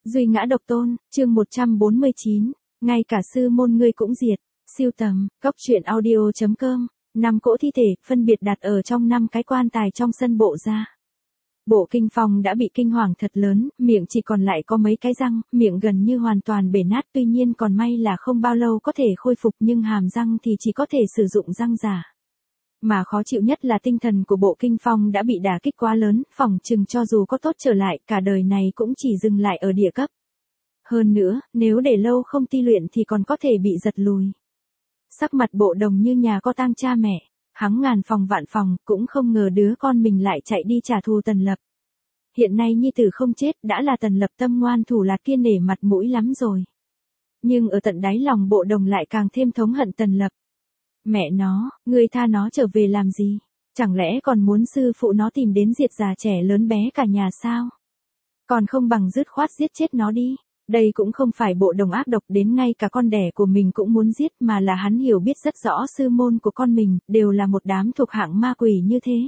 Duy ngã độc tôn, chương 149, ngay cả sư môn ngươi cũng diệt. Siêu tầm, góc truyện audio.com, 5 cỗ thi thể, phân biệt đặt ở trong 5 cái quan tài trong sân bộ gia. Bộ Kinh Phong đã bị kinh hoàng thật lớn, miệng chỉ còn lại có mấy cái răng, miệng gần như hoàn toàn bể nát, tuy nhiên còn may là không bao lâu có thể khôi phục, nhưng hàm răng thì chỉ có thể sử dụng răng giả. Mà khó chịu nhất là tinh thần của Bộ Kinh Phong đã bị đả kích quá lớn, phỏng chừng cho dù có tốt trở lại, cả đời này cũng chỉ dừng lại ở địa cấp. Hơn nữa, nếu để lâu không ti luyện thì còn có thể bị giật lùi. Sắc mặt Bộ Đồng như nhà có tang cha mẹ, hắn ngàn phòng vạn phòng, cũng không ngờ đứa con mình lại chạy đi trả thù Tần Lập. Hiện nay nhi tử không chết, đã là Tần Lập tâm ngoan thủ lạt kia nể mặt mũi lắm rồi. Nhưng ở tận đáy lòng Bộ Đồng lại càng thêm thống hận Tần Lập. Mẹ nó, ngươi tha nó trở về làm gì? Chẳng lẽ còn muốn sư phụ nó tìm đến diệt già trẻ lớn bé cả nhà sao? Còn không bằng dứt khoát giết chết nó đi. Đây cũng không phải Bộ Đồng ác độc đến ngay cả con đẻ của mình cũng muốn giết, mà là hắn hiểu biết rất rõ sư môn của con mình, đều là một đám thuộc hạng ma quỷ như thế.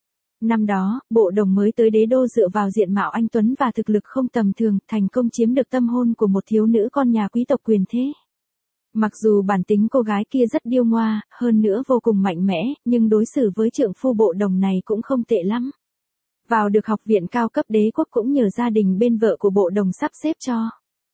Năm đó, Bộ Đồng mới tới đế đô dựa vào diện mạo anh tuấn và thực lực không tầm thường, thành công chiếm được tâm hôn của một thiếu nữ con nhà quý tộc quyền thế. Mặc dù bản tính cô gái kia rất điêu ngoa, hơn nữa vô cùng mạnh mẽ, nhưng đối xử với trượng phu Bộ Đồng này cũng không tệ lắm. Vào được học viện cao cấp đế quốc cũng nhờ gia đình bên vợ của Bộ Đồng sắp xếp cho.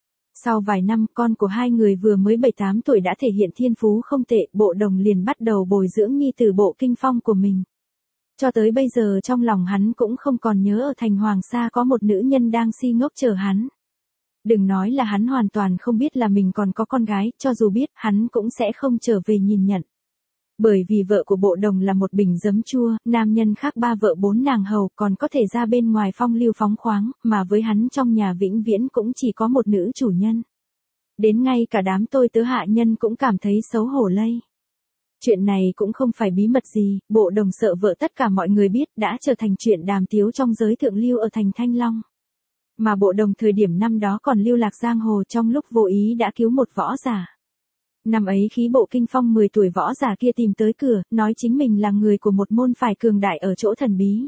Sau vài năm, con của hai người vừa mới 7-8 tuổi đã thể hiện thiên phú không tệ, Bộ Đồng liền bắt đầu bồi dưỡng nhi tử Bộ Kinh Phong của mình. Cho tới bây giờ trong lòng hắn cũng không còn nhớ ở thành Hoàng Sa có một nữ nhân đang si ngốc chờ hắn. Đừng nói là hắn hoàn toàn không biết là mình còn có con gái, cho dù biết, hắn cũng sẽ không trở về nhìn nhận. Bởi vì vợ của Bộ Đồng là một bình giấm chua, nam nhân khác 3 vợ 4 nàng hầu, còn có thể ra bên ngoài phong lưu phóng khoáng, mà với hắn trong nhà vĩnh viễn cũng chỉ có một nữ chủ nhân. Đến ngay cả đám tôi tớ hạ nhân cũng cảm thấy xấu hổ lây. Chuyện này cũng không phải bí mật gì, Bộ Đồng sợ vợ tất cả mọi người biết, đã trở thành chuyện đàm tiếu trong giới thượng lưu ở thành Thanh Long. Mà Bộ Đồng thời điểm năm đó còn lưu lạc giang hồ, trong lúc vô ý đã cứu một võ giả. Năm ấy khi Bộ Kinh Phong 10 tuổi, võ giả kia tìm tới cửa, nói chính mình là người của một môn phái cường đại ở chỗ thần bí.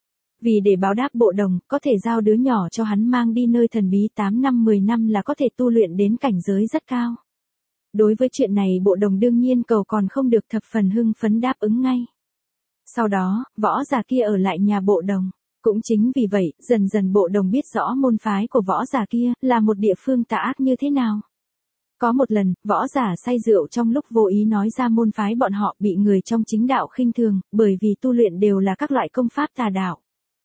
Vì để báo đáp Bộ Đồng, có thể giao đứa nhỏ cho hắn mang đi nơi thần bí 8 năm 10 năm là có thể tu luyện đến cảnh giới rất cao. Đối với chuyện này Bộ Đồng đương nhiên cầu còn không được, thập phần hưng phấn đáp ứng ngay. Sau đó, võ giả kia ở lại nhà Bộ Đồng. Cũng chính vì vậy, dần dần Bộ Đồng biết rõ môn phái của võ giả kia là một địa phương tà ác như thế nào. Có một lần, võ giả say rượu trong lúc vô ý nói ra môn phái bọn họ, bị người trong chính đạo khinh thường, bởi vì tu luyện đều là các loại công pháp tà đạo.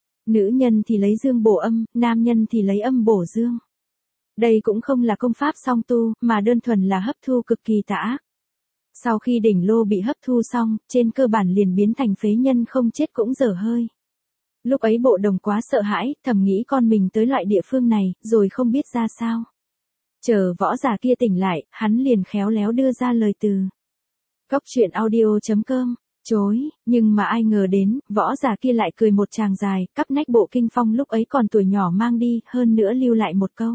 Nữ nhân thì lấy dương bổ âm, nam nhân thì lấy âm bổ dương. Đây cũng không là công pháp song tu, mà đơn thuần là hấp thu cực kỳ tà ác. Sau khi đỉnh lô bị hấp thu xong, trên cơ bản liền biến thành phế nhân, không chết cũng dở hơi. Lúc ấy Bộ Đồng quá sợ hãi, thầm nghĩ con mình tới loại địa phương này, rồi không biết ra sao. Chờ võ giả kia tỉnh lại, hắn liền khéo léo đưa ra lời từ. Góc truyện audio.com, chối, nhưng mà ai ngờ đến, võ giả kia lại cười một tràng dài, cắp nách Bộ Kinh Phong lúc ấy còn tuổi nhỏ mang đi, hơn nữa lưu lại một câu.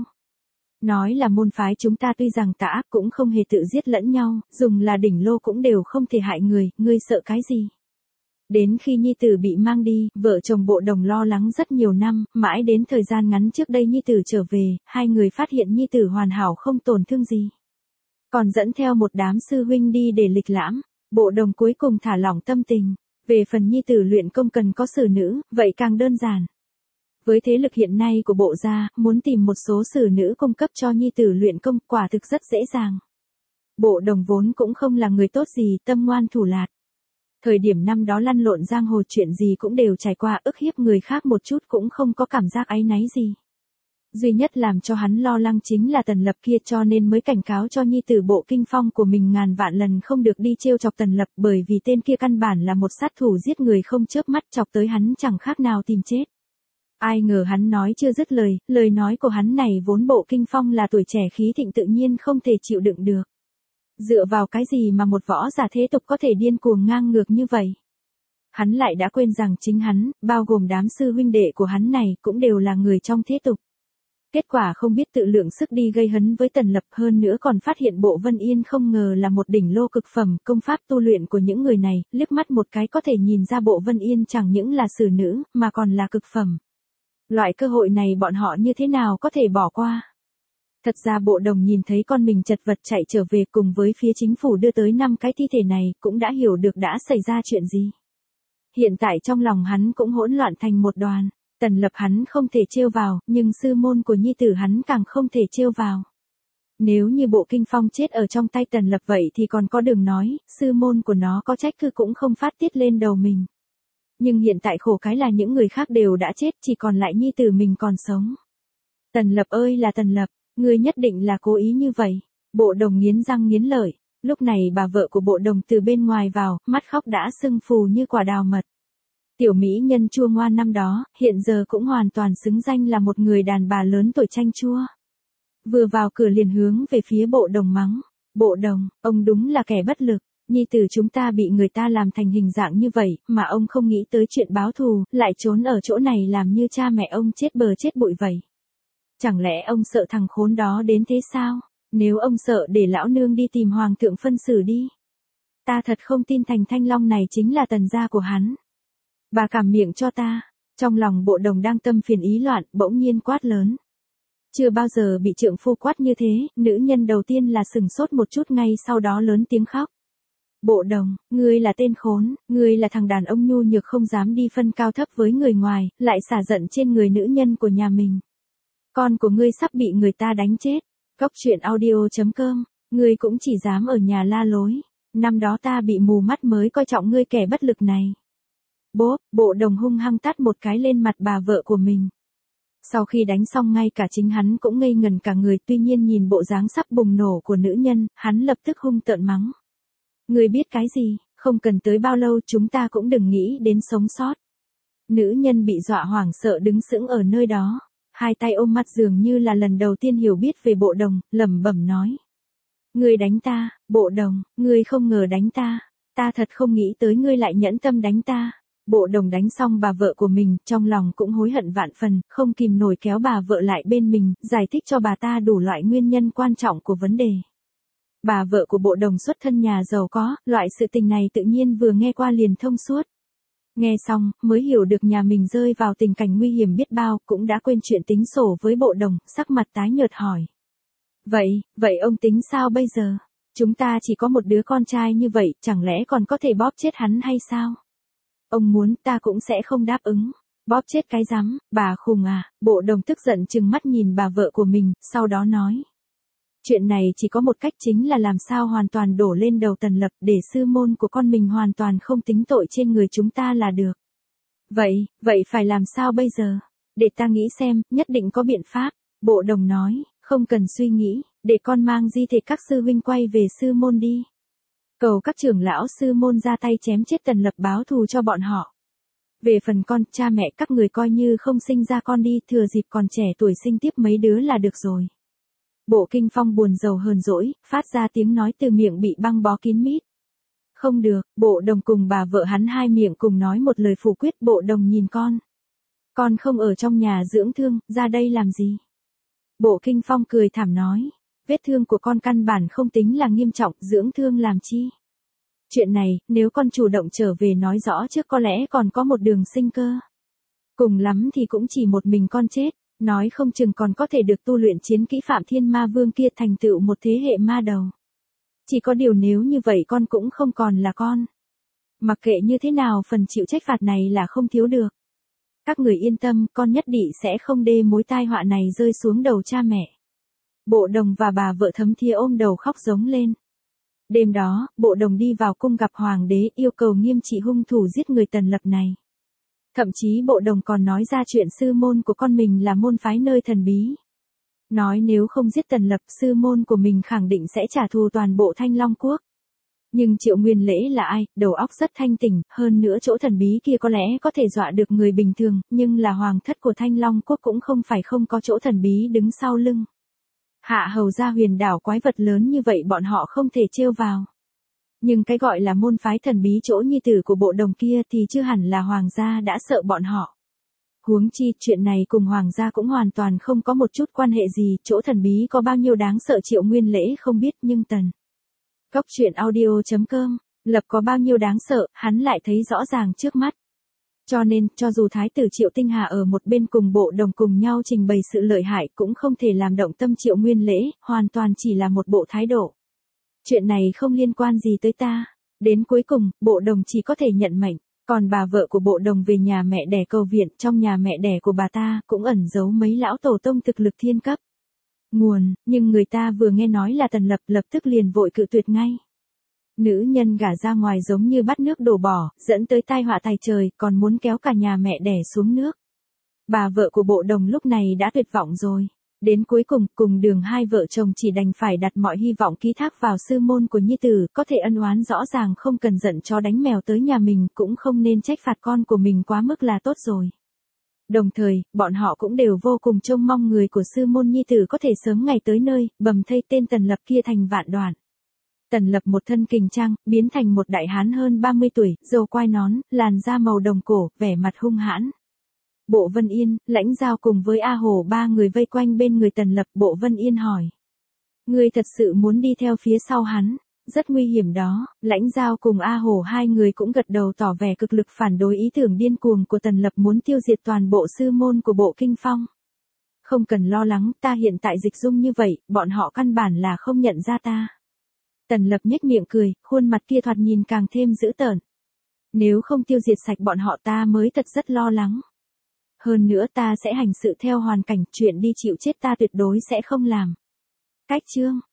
Nói là môn phái chúng ta tuy rằng tà ác cũng không hề tự giết lẫn nhau, dùng là đỉnh lô cũng đều không thể hại người, ngươi sợ cái gì? Đến khi nhi tử bị mang đi, vợ chồng Bộ Đồng lo lắng rất nhiều năm, mãi đến thời gian ngắn trước đây nhi tử trở về, hai người phát hiện nhi tử hoàn hảo không tổn thương gì. Còn dẫn theo một đám sư huynh đi để lịch lãm, Bộ Đồng cuối cùng thả lỏng tâm tình. Về phần nhi tử luyện công cần có sử nữ, vậy càng đơn giản. Với thế lực hiện nay của Bộ gia, muốn tìm một số sử nữ cung cấp cho nhi tử luyện công quả thực rất dễ dàng. Bộ Đồng vốn cũng không là người tốt gì, tâm ngoan thủ lạt. Thời điểm năm đó lăn lộn giang hồ, chuyện gì cũng đều trải qua, ức hiếp người khác một chút cũng không có cảm giác áy náy gì. Duy nhất làm cho hắn lo lắng chính là Tần Lập kia, cho nên mới cảnh cáo cho nhi tử Bộ Kinh Phong của mình ngàn vạn lần không được đi trêu chọc Tần Lập, bởi vì tên kia căn bản là một sát thủ giết người không chớp mắt, chọc tới hắn chẳng khác nào tìm chết. Ai ngờ hắn nói chưa dứt lời, lời nói của hắn này vốn Bộ Kinh Phong là tuổi trẻ khí thịnh tự nhiên không thể chịu đựng được. Dựa vào cái gì mà một võ giả thế tục có thể điên cuồng ngang ngược như vậy? Hắn lại đã quên rằng chính hắn, bao gồm đám sư huynh đệ của hắn này, cũng đều là người trong thế tục. Kết quả không biết tự lượng sức đi gây hấn với Tần Lập, hơn nữa còn phát hiện Bộ Vân Yên không ngờ là một đỉnh lô cực phẩm, công pháp tu luyện của những người này, liếc mắt một cái có thể nhìn ra Bộ Vân Yên chẳng những là sử nữ, mà còn là cực phẩm. Loại cơ hội này bọn họ như thế nào có thể bỏ qua? Thật ra Bộ Đồng nhìn thấy con mình chật vật chạy trở về cùng với phía chính phủ đưa tới 5 cái thi thể này, cũng đã hiểu được đã xảy ra chuyện gì. Hiện tại trong lòng hắn cũng hỗn loạn thành một đoàn. Tần Lập hắn không thể trêu vào, nhưng sư môn của nhi tử hắn càng không thể trêu vào. Nếu như Bộ Kinh Phong chết ở trong tay Tần Lập vậy thì còn có đường nói, sư môn của nó có trách cứ cũng không phát tiết lên đầu mình. Nhưng hiện tại khổ cái là những người khác đều đã chết, chỉ còn lại nhi tử mình còn sống. Tần Lập ơi là Tần Lập, ngươi nhất định là cố ý như vậy. Bộ Đồng nghiến răng nghiến lợi. Lúc này bà vợ của Bộ Đồng từ bên ngoài vào, mắt khóc đã sưng phù như quả đào mật. Tiểu mỹ nhân chua ngoan năm đó, hiện giờ cũng hoàn toàn xứng danh là một người đàn bà lớn tuổi chanh chua. Vừa vào cửa liền hướng về phía Bộ Đồng mắng. Bộ Đồng, ông đúng là kẻ bất lực. Nhi tử chúng ta bị người ta làm thành hình dạng như vậy, mà ông không nghĩ tới chuyện báo thù, lại trốn ở chỗ này làm như cha mẹ ông chết bờ chết bụi vậy. Chẳng lẽ ông sợ thằng khốn đó đến thế sao? Nếu ông sợ để lão nương đi tìm hoàng thượng phân xử đi. Ta thật không tin thành Thanh Long này chính là tần gia của hắn. Bà cằm miệng cho ta. Trong lòng Bộ Đồng đang tâm phiền ý loạn, bỗng nhiên quát lớn. Chưa bao giờ bị trượng phu quát như thế, nữ nhân đầu tiên là sừng sốt một chút ngay sau đó lớn tiếng khóc. Bộ Đồng, ngươi là tên khốn, ngươi là thằng đàn ông nhu nhược không dám đi phân cao thấp với người ngoài, lại xả giận trên người nữ nhân của nhà mình. Con của ngươi sắp bị người ta đánh chết. Cóc truyện audio.com, ngươi cũng chỉ dám ở nhà la lối. Năm đó ta bị mù mắt mới coi trọng ngươi kẻ bất lực này. Bốp, Bộ Đồng hung hăng tát một cái lên mặt bà vợ của mình. Sau khi đánh xong ngay cả chính hắn cũng ngây ngần cả người, tuy nhiên nhìn bộ dáng sắp bùng nổ của nữ nhân, hắn lập tức hung tợn mắng. Ngươi biết cái gì, không cần tới bao lâu chúng ta cũng đừng nghĩ đến sống sót. Nữ nhân bị dọa hoảng sợ đứng sững ở nơi đó, hai tay ôm mặt dường như là lần đầu tiên hiểu biết về Bộ Đồng, lẩm bẩm nói. Ngươi đánh ta, Bộ Đồng, ngươi không ngờ đánh ta, ta thật không nghĩ tới ngươi lại nhẫn tâm đánh ta. Bộ Đồng đánh xong bà vợ của mình, trong lòng cũng hối hận vạn phần, không kìm nổi kéo bà vợ lại bên mình, giải thích cho bà ta đủ loại nguyên nhân quan trọng của vấn đề. Bà vợ của Bộ Đồng xuất thân nhà giàu có, loại sự tình này tự nhiên vừa nghe qua liền thông suốt. Nghe xong, mới hiểu được nhà mình rơi vào tình cảnh nguy hiểm biết bao, cũng đã quên chuyện tính sổ với Bộ Đồng, sắc mặt tái nhợt hỏi. Vậy ông tính sao bây giờ? Chúng ta chỉ có một đứa con trai như vậy, chẳng lẽ còn có thể bóp chết hắn hay sao? Ông muốn ta cũng sẽ không đáp ứng. Bóp chết cái rắm, bà khùng à? Bộ Đồng tức giận trừng mắt nhìn bà vợ của mình, sau đó nói. Chuyện này chỉ có một cách chính là làm sao hoàn toàn đổ lên đầu Tần Lập để sư môn của con mình hoàn toàn không tính tội trên người chúng ta là được. Vậy phải làm sao bây giờ? Để ta nghĩ xem, nhất định có biện pháp. Bộ Đồng nói, không cần suy nghĩ, để con mang di thể các sư huynh quay về sư môn đi. Cầu các trưởng lão sư môn ra tay chém chết Tần Lập báo thù cho bọn họ. Về phần con, cha mẹ các người coi như không sinh ra con đi, thừa dịp còn trẻ tuổi sinh tiếp mấy đứa là được rồi. Bộ Kinh Phong buồn rầu hờn dỗi, phát ra tiếng nói từ miệng bị băng bó kín mít. Không được, Bộ Đồng cùng bà vợ hắn hai miệng cùng nói một lời phủ quyết. Bộ Đồng nhìn con. Con không ở trong nhà dưỡng thương, ra đây làm gì? Bộ Kinh Phong cười thảm nói. Vết thương của con căn bản không tính là nghiêm trọng, dưỡng thương làm chi? Chuyện này, nếu con chủ động trở về nói rõ trước có lẽ còn có một đường sinh cơ. Cùng lắm thì cũng chỉ một mình con chết, nói không chừng còn có thể được tu luyện chiến kỹ Phạm Thiên Ma Vương kia thành tựu một thế hệ ma đầu. Chỉ có điều nếu như vậy con cũng không còn là con. Mặc kệ như thế nào phần chịu trách phạt này là không thiếu được. Các người yên tâm, con nhất định sẽ không để mối tai họa này rơi xuống đầu cha mẹ. Bộ Đồng và bà vợ thấm thía ôm đầu khóc giống lên. Đêm đó, Bộ Đồng đi vào cung gặp hoàng đế yêu cầu nghiêm trị hung thủ giết người Tần Lập này. Thậm chí Bộ Đồng còn nói ra chuyện sư môn của con mình là môn phái nơi thần bí. Nói nếu không giết Tần Lập, sư môn của mình khẳng định sẽ trả thù toàn bộ Thanh Long Quốc. Nhưng Triệu Nguyên Lễ là ai, đầu óc rất thanh tỉnh, hơn nữa chỗ thần bí kia có lẽ có thể dọa được người bình thường, nhưng là hoàng thất của Thanh Long Quốc cũng không phải không có chỗ thần bí đứng sau lưng. Hạ hầu gia huyền đảo quái vật lớn như vậy bọn họ không thể trêu vào. Nhưng cái gọi là môn phái thần bí chỗ nhi tử của Bộ Đồng kia thì chưa hẳn là hoàng gia đã sợ bọn họ. Huống chi, chuyện này cùng hoàng gia cũng hoàn toàn không có một chút quan hệ gì, chỗ thần bí có bao nhiêu đáng sợ Triệu Nguyên Lễ không biết nhưng Tần. Cóc truyện audio.com, Lập có bao nhiêu đáng sợ, hắn lại thấy rõ ràng trước mắt. Cho nên, cho dù Thái tử Triệu Tinh Hà ở một bên cùng Bộ Đồng cùng nhau trình bày sự lợi hại cũng không thể làm động tâm Triệu Nguyên Lễ, hoàn toàn chỉ là một bộ thái độ. Chuyện này không liên quan gì tới ta. Đến cuối cùng, Bộ Đồng chỉ có thể nhận mệnh. Còn bà vợ của Bộ Đồng về nhà mẹ đẻ cầu viện, trong nhà mẹ đẻ của bà ta cũng ẩn giấu mấy lão tổ tông thực lực thiên cấp. Nguồn, nhưng người ta vừa nghe nói là Tần Lập lập tức liền vội cự tuyệt ngay. Nữ nhân gả ra ngoài giống như bắt nước đổ bỏ, dẫn tới tai họa tày trời, còn muốn kéo cả nhà mẹ đẻ xuống nước. Bà vợ của Bộ Đồng lúc này đã tuyệt vọng rồi. Đến cuối cùng, cùng Đường hai vợ chồng chỉ đành phải đặt mọi hy vọng ký thác vào sư môn của nhi tử, có thể ân oán rõ ràng không cần giận chó đánh mèo tới nhà mình, cũng không nên trách phạt con của mình quá mức là tốt rồi. Đồng thời, bọn họ cũng đều vô cùng trông mong người của sư môn nhi tử có thể sớm ngày tới nơi, bầm thây tên Tần Lập kia thành vạn đoạn. Tần Lập một thân kình trang, biến thành một đại hán hơn 30 tuổi, râu quai nón, làn da màu đồng cổ, vẻ mặt hung hãn. Bộ Vân Yên, Lãnh Giao cùng với A Hổ ba người vây quanh bên người Tần Lập. Bộ Vân Yên hỏi. Ngươi thật sự muốn đi theo phía sau hắn? Rất nguy hiểm đó. Lãnh Giao cùng A Hổ hai người cũng gật đầu tỏ vẻ cực lực phản đối ý tưởng điên cuồng của Tần Lập muốn tiêu diệt toàn bộ sư môn của Bộ Kinh Phong. Không cần lo lắng, ta hiện tại dịch dung như vậy, bọn họ căn bản là không nhận ra ta. Tần Lập nhếch miệng cười, khuôn mặt kia thoạt nhìn càng thêm dữ tợn. Nếu không tiêu diệt sạch bọn họ ta mới thật rất lo lắng. Hơn nữa ta sẽ hành sự theo hoàn cảnh, chuyện đi chịu chết ta tuyệt đối sẽ không làm. Cách chương